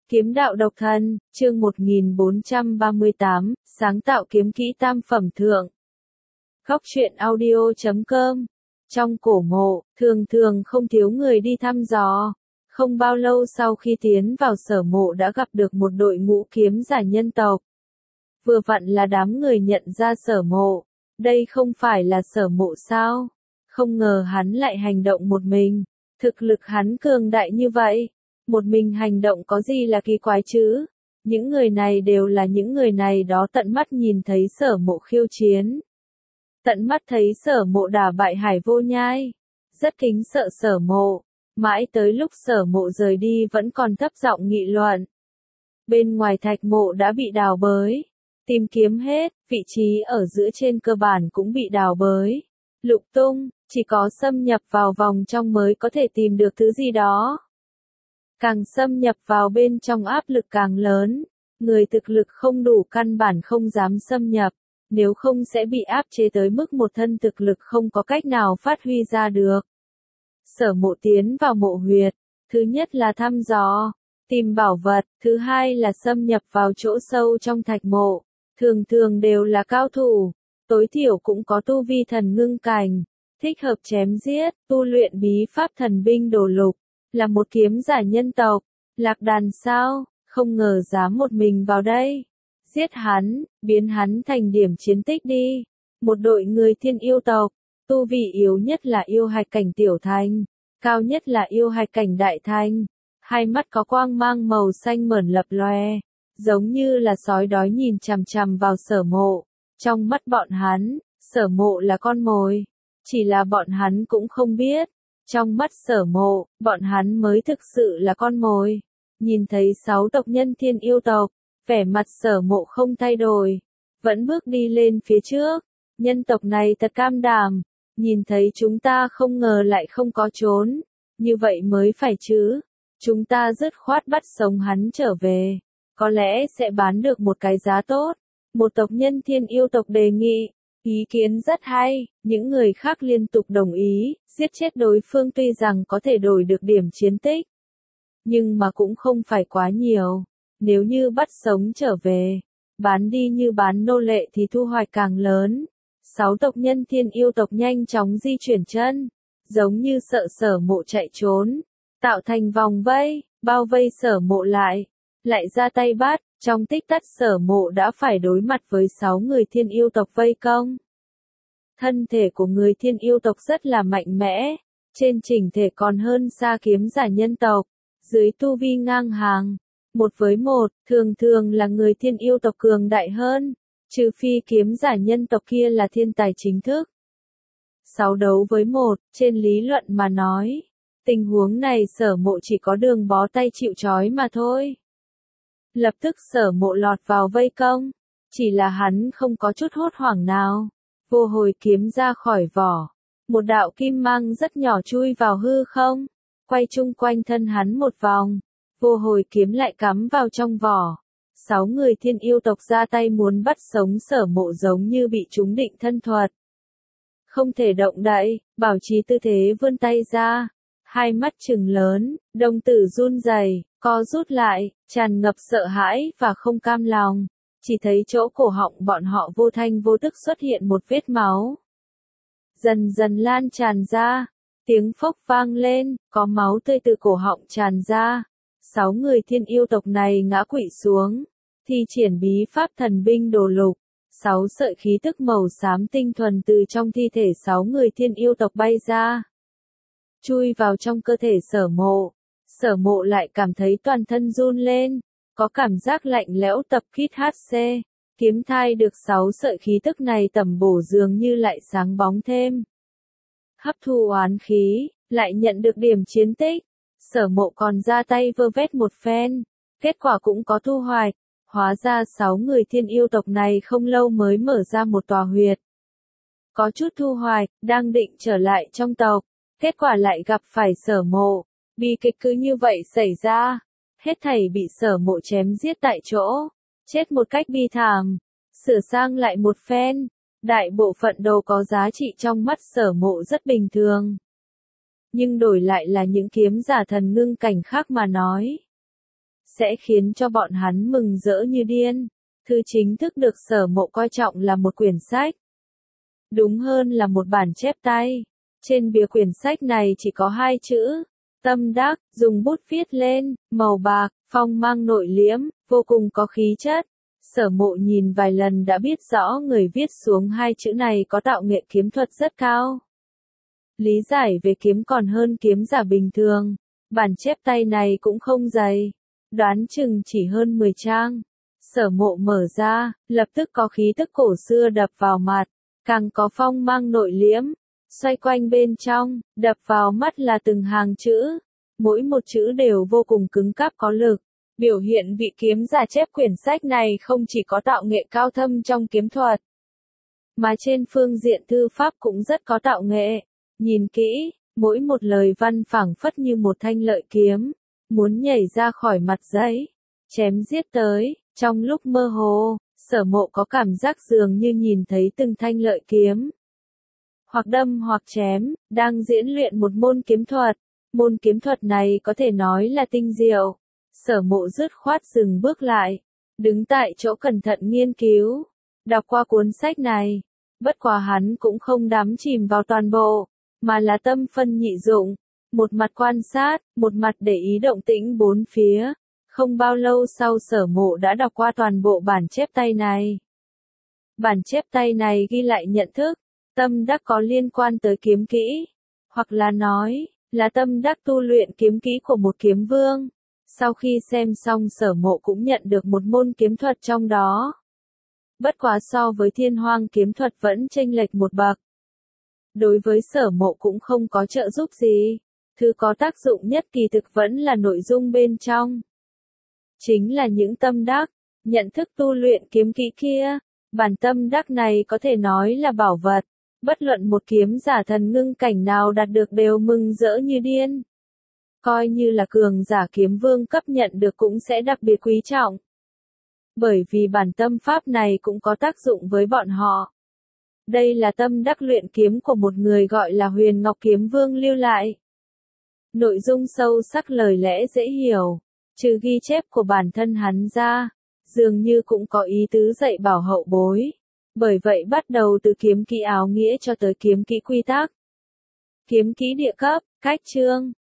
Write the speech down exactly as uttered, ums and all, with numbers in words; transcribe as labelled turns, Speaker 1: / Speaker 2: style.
Speaker 1: Kiếm đạo độc thân, chương một nghìn bốn trăm ba mươi tám, sáng tạo kiếm kỹ tam phẩm thượng. Góc truyện audio chấm com. Trong cổ mộ, thường thường không thiếu người đi thăm dò. Không bao lâu sau khi tiến vào sở mộ đã gặp được một đội ngũ kiếm giả nhân tộc. Vừa vặn là đám người nhận ra sở mộ. Đây không phải là sở mộ sao? Không ngờ hắn lại hành động một mình. Thực lực hắn cường đại như vậy. Một mình hành động có gì là kỳ quái chứ? Những người này đều là những người này đó tận mắt nhìn thấy sở mộ khiêu chiến. Tận mắt thấy sở mộ đả bại Hải Vô Nhai. Rất kính sợ sở mộ. Mãi tới lúc sở mộ rời đi vẫn còn thấp giọng nghị luận. Bên ngoài thạch mộ đã bị đào bới. Tìm kiếm hết, vị trí ở giữa trên cơ bản cũng bị đào bới. Lục tung, chỉ có xâm nhập vào vòng trong mới có thể tìm được thứ gì đó. Càng xâm nhập vào bên trong áp lực càng lớn, người thực lực không đủ căn bản không dám xâm nhập, nếu không sẽ bị áp chế tới mức một thân thực lực không có cách nào phát huy ra được. Sở mộ tiến vào mộ huyệt, thứ nhất là thăm dò, tìm bảo vật, thứ hai là xâm nhập vào chỗ sâu trong thạch mộ, thường thường đều là cao thủ, tối thiểu cũng có tu vi thần ngưng cảnh, thích hợp chém giết, tu luyện bí pháp thần binh đồ lục. Là một kiếm giả nhân tộc, lạc đàn sao, không ngờ dám một mình vào đây. Giết hắn, biến hắn thành điểm chiến tích đi. Một đội người thiên yêu tộc, tu vị yếu nhất là yêu hạch cảnh tiểu thành, cao nhất là yêu hạch cảnh đại thành. Hai mắt có quang mang màu xanh mởn lập loè, giống như là sói đói nhìn chằm chằm vào sở mộ. Trong mắt bọn hắn, sở mộ là con mồi, chỉ là bọn hắn cũng không biết. Trong mắt sở mộ, bọn hắn mới thực sự là con mồi. Nhìn thấy sáu tộc nhân thiên yêu tộc, vẻ mặt sở mộ không thay đổi. Vẫn bước đi lên phía trước. Nhân tộc này thật cam đảm. Nhìn thấy chúng ta không ngờ lại không có trốn. Như vậy mới phải chứ. Chúng ta dứt khoát bắt sống hắn trở về. Có lẽ sẽ bán được một cái giá tốt. Một tộc nhân thiên yêu tộc đề nghị. Ý kiến rất hay, những người khác liên tục đồng ý, giết chết đối phương tuy rằng có thể đổi được điểm chiến tích. Nhưng mà cũng không phải quá nhiều, nếu như bắt sống trở về, bán đi như bán nô lệ thì thu hoạch càng lớn. Sáu tộc nhân thiên yêu tộc nhanh chóng di chuyển chân, giống như sợ sở mộ chạy trốn, tạo thành vòng vây, bao vây sở mộ lại, lại ra tay bắt. Trong tích tắc sở mộ đã phải đối mặt với sáu người thiên yêu tộc vây công. Thân thể của người thiên yêu tộc rất là mạnh mẽ, trên chỉnh thể còn hơn xa kiếm giả nhân tộc, dưới tu vi ngang hàng, một với một, thường thường là người thiên yêu tộc cường đại hơn, trừ phi kiếm giả nhân tộc kia là thiên tài chính thức. Sáu đấu với một, trên lý luận mà nói, tình huống này sở mộ chỉ có đường bó tay chịu trói mà thôi. Lập tức sở mộ lọt vào vây công, chỉ là hắn không có chút hốt hoảng nào, vô hồi kiếm ra khỏi vỏ, một đạo kim mang rất nhỏ chui vào hư không, quay chung quanh thân hắn một vòng, vô hồi kiếm lại cắm vào trong vỏ. Sáu người thiên yêu tộc ra tay muốn bắt sống sở mộ giống như bị trúng định thân thuật. Không thể động đậy, bảo trì tư thế vươn tay ra, hai mắt trừng lớn, đồng tử run rẩy, co rút lại, tràn ngập sợ hãi và không cam lòng, chỉ thấy chỗ cổ họng bọn họ vô thanh vô tức xuất hiện một vết máu. Dần dần lan tràn ra, tiếng phốc vang lên, có máu tươi từ cổ họng tràn ra. Sáu người thiên yêu tộc này ngã quỵ xuống, thi triển bí pháp thần binh đồ lục. Sáu sợi khí tức màu xám tinh thuần từ trong thi thể sáu người thiên yêu tộc bay ra, chui vào trong cơ thể sở mộ. Sở mộ lại cảm thấy toàn thân run lên, có cảm giác lạnh lẽo tập kít hát xê, kiếm thai được sáu sợi khí tức này tầm bổ dường như lại sáng bóng thêm. Hấp thu oán khí, lại nhận được điểm chiến tích, sở mộ còn ra tay vơ vét một phen, kết quả cũng có thu hoạch, hóa ra sáu người thiên yêu tộc này không lâu mới mở ra một tòa huyệt. Có chút thu hoạch, đang định trở lại trong tộc, kết quả lại gặp phải sở mộ. Bi kịch cứ như vậy xảy ra, hết thảy bị sở mộ chém giết tại chỗ, chết một cách bi thảm, sửa sang lại một phen, đại bộ phận đồ có giá trị trong mắt sở mộ rất bình thường. Nhưng đổi lại là những kiếm giả thần ngưng cảnh khác mà nói. sẽ khiến cho bọn hắn mừng rỡ như điên. Thư chính thức được Sở Mộ coi trọng là một quyển sách. Đúng hơn là một bản chép tay. Trên bìa quyển sách này chỉ có hai chữ, tâm đắc, dùng bút viết lên, màu bạc, phong mang nội liễm, vô cùng có khí chất. Sở Mộ nhìn vài lần đã biết rõ người viết xuống hai chữ này có tạo nghệ kiếm thuật rất cao. Lý giải về kiếm còn hơn kiếm giả bình thường. Bản chép tay này cũng không dày, đoán chừng chỉ hơn mười trang. Sở Mộ mở ra, lập tức có khí tức cổ xưa đập vào mặt, càng có phong mang nội liễm. Xoay quanh bên trong, đập vào mắt là từng hàng chữ, mỗi một chữ đều vô cùng cứng cáp có lực. Biểu hiện vị kiếm giả chép quyển sách này không chỉ có tạo nghệ cao thâm trong kiếm thuật, mà trên phương diện thư pháp cũng rất có tạo nghệ. Nhìn kỹ, mỗi một lời văn phảng phất như một thanh lợi kiếm, muốn nhảy ra khỏi mặt giấy, chém giết tới. Trong lúc mơ hồ, Sở Mộ có cảm giác dường như nhìn thấy từng thanh lợi kiếm, hoặc đâm hoặc chém, đang diễn luyện một môn kiếm thuật. Môn kiếm thuật này có thể nói là tinh diệu. Sở Mộ dứt khoát dừng bước lại, đứng tại chỗ cẩn thận nghiên cứu, đọc qua cuốn sách này. Bất quá hắn cũng không đắm chìm vào toàn bộ, mà là tâm phân nhị dụng, một mặt quan sát, một mặt để ý động tĩnh bốn phía. Không bao lâu sau Sở Mộ đã đọc qua toàn bộ bản chép tay này. Bản chép tay này ghi lại nhận thức, tâm đắc có liên quan tới kiếm kỹ, hoặc là nói, là tâm đắc tu luyện kiếm kỹ của một kiếm vương. Sau khi xem xong Sở Mộ cũng nhận được một môn kiếm thuật trong đó. Bất quá so với Thiên Hoang kiếm thuật vẫn chênh lệch một bậc. Đối với Sở Mộ cũng không có trợ giúp gì. Thứ có tác dụng nhất kỳ thực vẫn là nội dung bên trong. Chính là những tâm đắc, nhận thức tu luyện kiếm kỹ kia. Bản tâm đắc này có thể nói là bảo vật. Bất luận một kiếm giả thần ngưng cảnh nào đạt được đều mừng rỡ như điên. Coi như là cường giả kiếm vương cấp nhận được cũng sẽ đặc biệt quý trọng. Bởi vì bản tâm pháp này cũng có tác dụng với bọn họ. Đây là tâm đắc luyện kiếm của một người gọi là Huyền Ngọc Kiếm Vương lưu lại. Nội dung sâu sắc lời lẽ dễ hiểu, trừ ghi chép của bản thân hắn ra, dường như cũng có ý tứ dạy bảo hậu bối. Bởi vậy bắt đầu từ kiếm kỹ áo nghĩa cho tới kiếm kỹ quy tắc. Kiếm kỹ địa cấp, cách chương,